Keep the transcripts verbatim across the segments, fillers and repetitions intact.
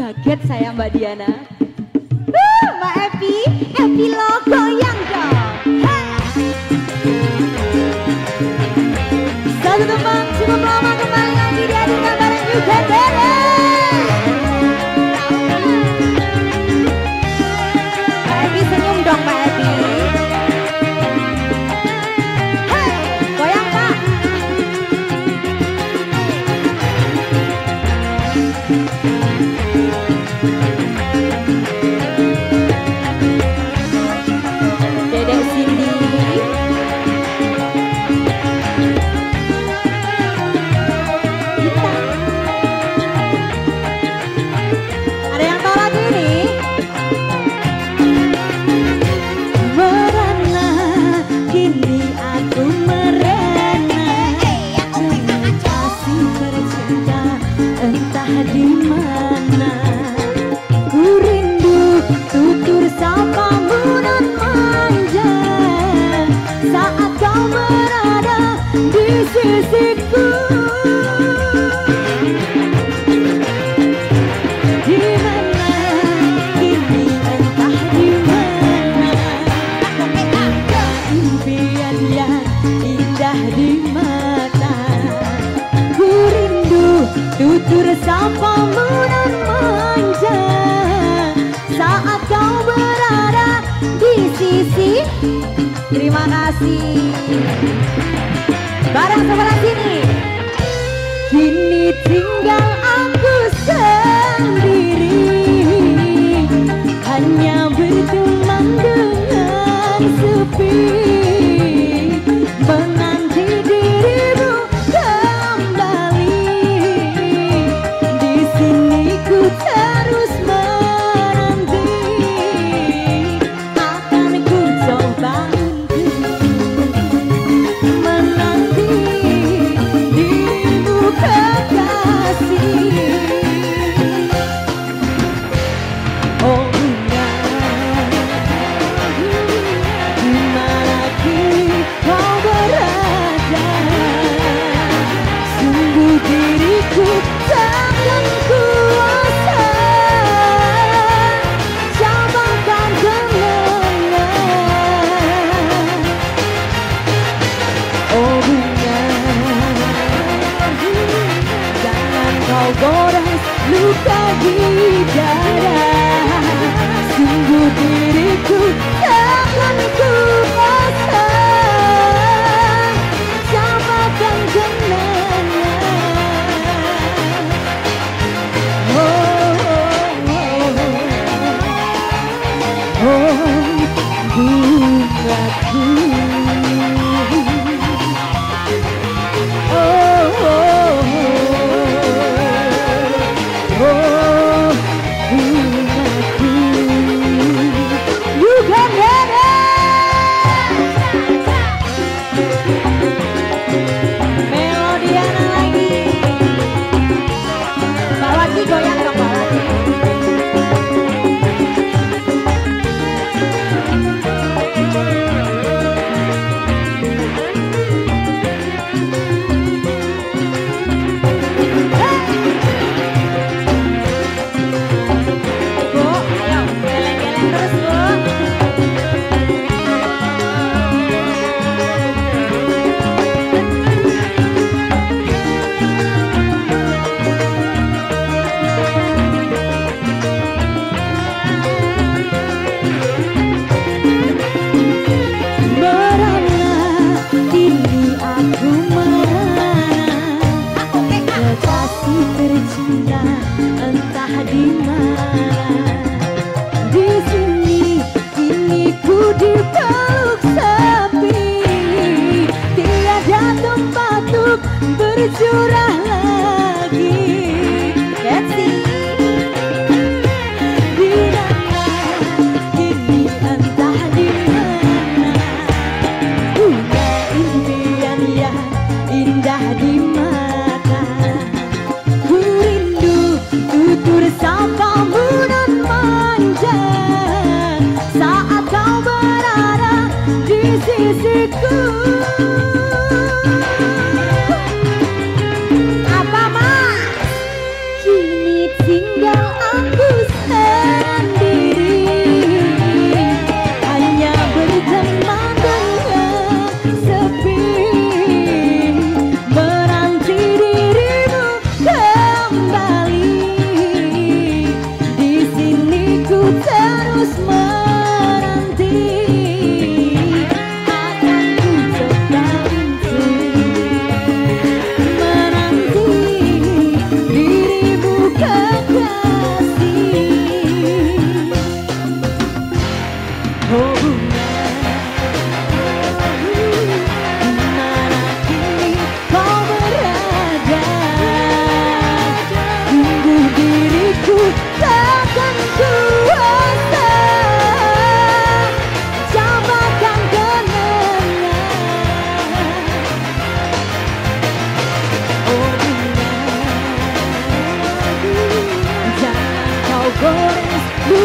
kaget saya Mbak Diana. Uh, Mbak Evi, Evi lo goyang dong. Ha! Satu teman cukup lama kembali lagi dihadirkan bareng juga Dede. Mbak Evi senyum dong Mbak Evi. Hai, goyang Pak. Dedek Cindy. Ada yang tahu lagi nih? Merana kini aku merana, kasih tercinta entah di mana. Ku rindu tutur sapamu dan manja saat kau berada di sisiku. Di mana kini entah di mana, impian yang indah di mata. Ku rindu tutur sapamu dan manja saat kau berada di sisi. Terima kasih. Barang sebelah sini. Kini tinggal aku sendiri, hanya berteman dengan sepi, menanti dirimu kembali. Di sini ku terus menanti, akan ku coba menanti dirimu kekasih. Oh enggak, di mana kini kau berada? Sungguh diriku takkan kuasa campakkan kenangan. Oh bunga, jangan kau gores luka di dada. Sungguh diriku takkan kuasa campakkan kenangan. Oh, oh, oh, oh, bungaku. Oh, oh, oh, oh, bungaku. You can get it. Melodiana lagi. Mbak Wati goyang dong Mbak Wati. Bu, ayo geleng-geleng terus Bu. Merana kini aku merana, kekasih tercinta entah di mana. Di sini kini ku dipeluk sepi, tiada tempat untuk bercurah lagi. Betsy. Di mana kini entah di mana, punya impian yang indah di mata. Ku rindu tutur sapamu dan manja saat kau berada di sisiku.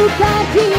suka di